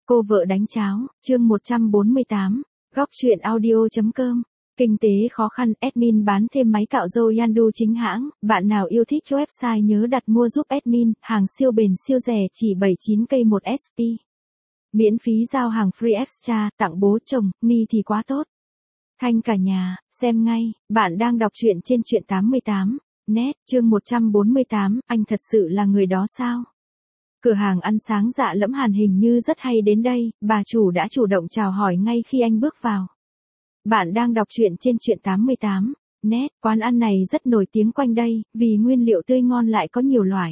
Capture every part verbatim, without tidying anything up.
Cô vợ đánh cháo, chương một trăm bốn mươi tám, góc truyện audio.com. Kinh tế khó khăn, admin bán thêm máy cạo râu Yandu chính hãng, bạn nào yêu thích website nhớ đặt mua giúp admin, hàng siêu bền siêu rẻ chỉ bảy mươi chín k một ét pê. Miễn phí giao hàng free extra, tặng bố chồng, ni thì quá tốt. Thanh cả nhà, xem ngay, bạn đang đọc truyện trên truyện tám mươi tám, net, chương một trăm bốn mươi tám, anh thật sự là người đó sao? Cửa hàng ăn sáng Dạ Lẫm Hàn hình như rất hay đến đây, bà chủ đã chủ động chào hỏi ngay khi anh bước vào. Bạn đang đọc truyện trên truyện tám mươi tám, net, quán ăn này rất nổi tiếng quanh đây, vì nguyên liệu tươi ngon lại có nhiều loại.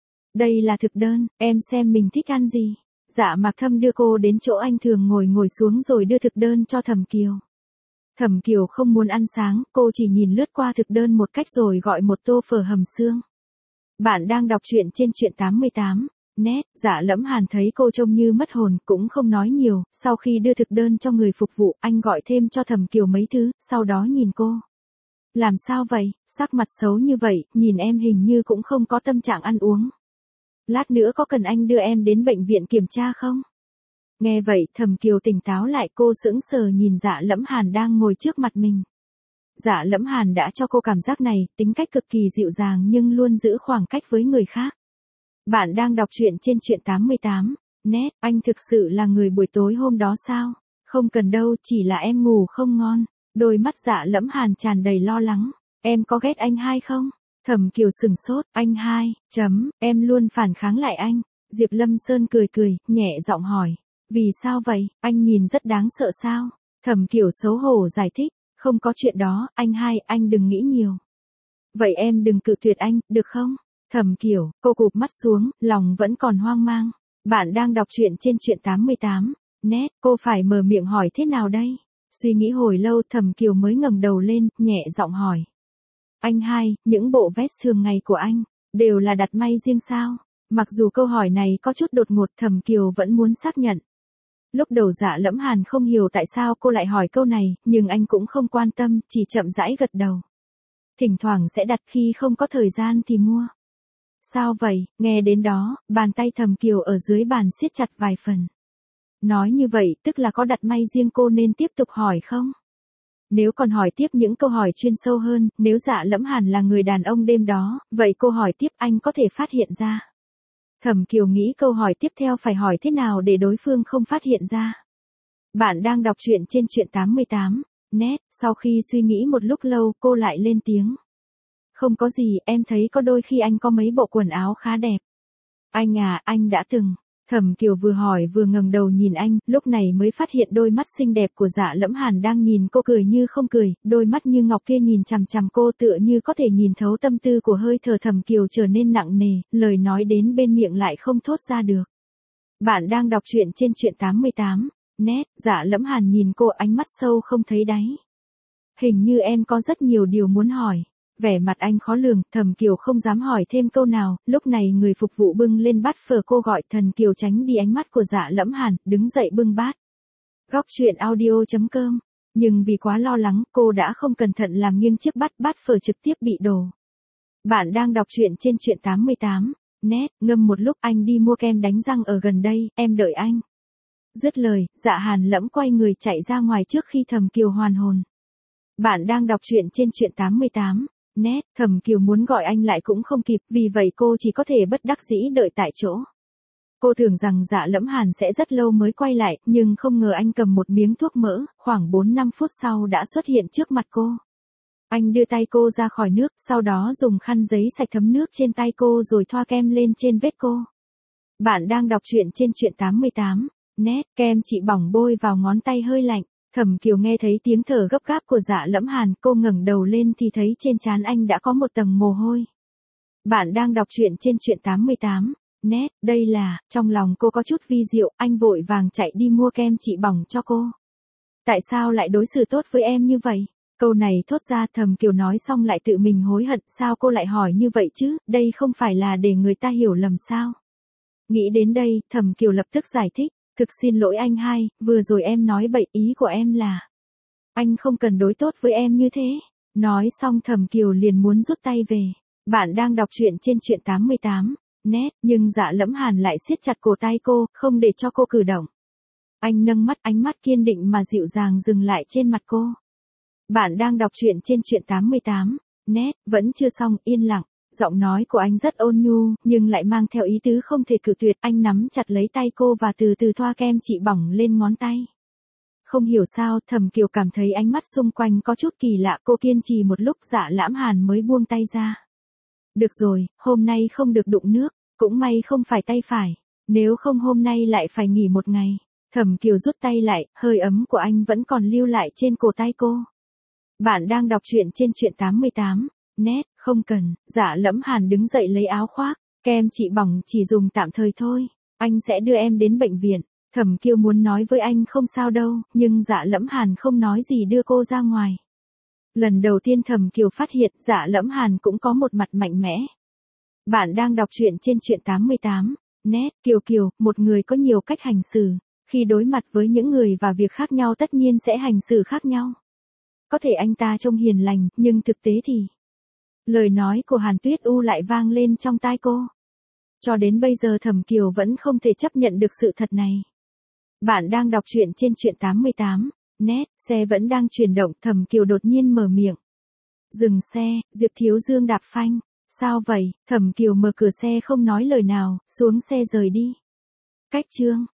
Đây là thực đơn, em xem mình thích ăn gì. Dạ Mạc Thâm đưa cô đến chỗ anh thường ngồi ngồi xuống rồi đưa thực đơn cho Thẩm Kiều. Thẩm Kiều không muốn ăn sáng, cô chỉ nhìn lướt qua thực đơn một cách rồi gọi một tô phở hầm xương. Bạn đang đọc truyện trên truyện tám mươi tám. Nét, Dạ Lẫm Hàn thấy cô trông như mất hồn, cũng không nói nhiều, sau khi đưa thực đơn cho người phục vụ, anh gọi thêm cho Thẩm Kiều mấy thứ, sau đó nhìn cô. Làm sao vậy, sắc mặt xấu như vậy, nhìn em hình như cũng không có tâm trạng ăn uống. Lát nữa có cần anh đưa em đến bệnh viện kiểm tra không? Nghe vậy, Thẩm Kiều tỉnh táo lại, cô sững sờ nhìn Dạ Lẫm Hàn đang ngồi trước mặt mình. Dạ Lẫm Hàn đã cho cô cảm giác này, tính cách cực kỳ dịu dàng nhưng luôn giữ khoảng cách với người khác. Bạn đang đọc truyện trên truyện tám mươi tám, net, anh thực sự là người buổi tối hôm đó sao? Không cần đâu, chỉ là em ngủ không ngon. Đôi mắt Dạ Lẫm Hàn tràn đầy lo lắng. Em có ghét anh hai không? Thẩm Kiều sừng sốt, anh hai, chấm, em luôn phản kháng lại anh. Diệp Lâm Sơn cười cười, nhẹ giọng hỏi. Vì sao vậy, anh nhìn rất đáng sợ sao? Thẩm Kiều xấu hổ giải thích, không có chuyện đó, anh hai, anh đừng nghĩ nhiều. Vậy em đừng cự tuyệt anh, được không? Thẩm Kiều, cô cụp mắt xuống, lòng vẫn còn hoang mang. Bạn đang đọc truyện trên truyện tám mươi tám, net, cô phải mở miệng hỏi thế nào đây? Suy nghĩ hồi lâu, Thẩm Kiều mới ngẩng đầu lên, nhẹ giọng hỏi. Anh hai, những bộ vest thường ngày của anh, đều là đặt may riêng sao? Mặc dù câu hỏi này có chút đột ngột, Thẩm Kiều vẫn muốn xác nhận. Lúc đầu Dạ Lẫm Hàn không hiểu tại sao cô lại hỏi câu này, nhưng anh cũng không quan tâm, chỉ chậm rãi gật đầu. Thỉnh thoảng sẽ đặt, khi không có thời gian thì mua. Sao vậy, nghe đến đó, bàn tay Thẩm Kiều ở dưới bàn siết chặt vài phần. Nói như vậy, tức là có đặt may riêng, cô nên tiếp tục hỏi không? Nếu còn hỏi tiếp những câu hỏi chuyên sâu hơn, nếu Dạ Lẫm Hàn là người đàn ông đêm đó, vậy cô hỏi tiếp anh có thể phát hiện ra. Thẩm Kiều nghĩ câu hỏi tiếp theo phải hỏi thế nào để đối phương không phát hiện ra. Bạn đang đọc truyện trên truyện tám mươi tám, net, sau khi suy nghĩ một lúc lâu, cô lại lên tiếng. Không có gì, em thấy có đôi khi anh có mấy bộ quần áo khá đẹp. Anh à, anh đã từng. Thẩm Kiều vừa hỏi vừa ngẩng đầu nhìn anh, lúc này mới phát hiện đôi mắt xinh đẹp của Dạ Lẫm Hàn đang nhìn cô cười như không cười, đôi mắt như ngọc kia nhìn chằm chằm cô tựa như có thể nhìn thấu tâm tư của hơi thở. Thẩm Kiều trở nên nặng nề, lời nói đến bên miệng lại không thốt ra được. Bạn đang đọc truyện trên truyện tám mươi tám, net, Dạ Lẫm Hàn nhìn cô ánh mắt sâu không thấy đáy. Hình như em có rất nhiều điều muốn hỏi. Vẻ mặt anh khó lường, Thẩm Kiều không dám hỏi thêm câu nào, lúc này người phục vụ bưng lên bát phở, cô gọi Thần Kiều tránh đi ánh mắt của Dạ Lẫm Hàn, đứng dậy bưng bát. Góc truyện audio.com. Nhưng vì quá lo lắng, cô đã không cẩn thận làm nghiêng chiếc bát, bát phở trực tiếp bị đổ. Bạn đang đọc truyện trên truyện tám mươi tám, net, ngâm một lúc, anh đi mua kem đánh răng ở gần đây, em đợi anh. Dứt lời, Dạ Hàn Lẫm quay người chạy ra ngoài trước khi Thẩm Kiều hoàn hồn. Bạn đang đọc truyện trên truyện tám mươi tám. Nét, Thẩm Kiều muốn gọi anh lại cũng không kịp, vì vậy cô chỉ có thể bất đắc dĩ đợi tại chỗ. Cô tưởng rằng Dạ Lẫm Hàn sẽ rất lâu mới quay lại, nhưng không ngờ anh cầm một miếng thuốc mỡ, khoảng bốn năm phút sau đã xuất hiện trước mặt cô. Anh đưa tay cô ra khỏi nước, sau đó dùng khăn giấy sạch thấm nước trên tay cô rồi thoa kem lên trên vết cô. Bạn đang đọc truyện trên truyện tám mươi tám, nét, kem chị bỏng bôi vào ngón tay hơi lạnh. Thẩm Kiều nghe thấy tiếng thở gấp gáp của Dạ Lẫm Hàn, cô ngẩng đầu lên thì thấy trên trán anh đã có một tầng mồ hôi. Bạn đang đọc truyện trên truyện tám mươi tám, net, đây là, trong lòng cô có chút vi diệu, anh vội vàng chạy đi mua kem trị bỏng cho cô. Tại sao lại đối xử tốt với em như vậy? Câu này thốt ra, Thẩm Kiều nói xong lại tự mình hối hận, sao cô lại hỏi như vậy chứ, đây không phải là để người ta hiểu lầm sao? Nghĩ đến đây, Thẩm Kiều lập tức giải thích. Thực xin lỗi anh hai, vừa rồi em nói bậy, ý của em là anh không cần đối tốt với em như thế. Nói xong Thẩm Kiều liền muốn rút tay về. Bạn đang đọc truyện trên truyện tám mươi tám, net, nhưng Dạ Lẫm Hàn lại siết chặt cổ tay cô, không để cho cô cử động. Anh nâng mắt, ánh mắt kiên định mà dịu dàng dừng lại trên mặt cô. Bạn đang đọc truyện trên truyện tám mươi tám. Net, vẫn chưa xong, yên lặng. Giọng nói của anh rất ôn nhu, nhưng lại mang theo ý tứ không thể cự tuyệt. Anh nắm chặt lấy tay cô và từ từ thoa kem trị bỏng lên ngón tay. Không hiểu sao, Thẩm Kiều cảm thấy ánh mắt xung quanh có chút kỳ lạ. Cô kiên trì một lúc, Dạ Lãm Hàn mới buông tay ra. Được rồi, hôm nay không được đụng nước, cũng may không phải tay phải. Nếu không hôm nay lại phải nghỉ một ngày. Thẩm Kiều rút tay lại, hơi ấm của anh vẫn còn lưu lại trên cổ tay cô. Bạn đang đọc truyện trên truyện tám mươi tám. Net, không cần. Dạ Lãm Hàn đứng dậy lấy áo khoác. Kem trị bỏng chỉ dùng tạm thời thôi. Anh sẽ đưa em đến bệnh viện. Thẩm Kiều muốn nói với anh không sao đâu, nhưng Dạ Lãm Hàn không nói gì đưa cô ra ngoài. Lần đầu tiên Thẩm Kiều phát hiện Dạ Lãm Hàn cũng có một mặt mạnh mẽ. Bạn đang đọc truyện trên truyện tám mươi tám. Net, Kiều Kiều, một người có nhiều cách hành xử. Khi đối mặt với những người và việc khác nhau tất nhiên sẽ hành xử khác nhau. Có thể anh ta trông hiền lành, nhưng thực tế thì... Lời nói của Hàn Tuyết U lại vang lên trong tai cô. Cho đến bây giờ Thẩm Kiều vẫn không thể chấp nhận được sự thật này. Bạn đang đọc truyện trên truyện tám mươi tám. Net, xe vẫn đang chuyển động, Thẩm Kiều đột nhiên mở miệng. Dừng xe, Diệp Thiếu Dương đạp phanh. Sao vậy? Thẩm Kiều mở cửa xe không nói lời nào, xuống xe rời đi. Cách chương.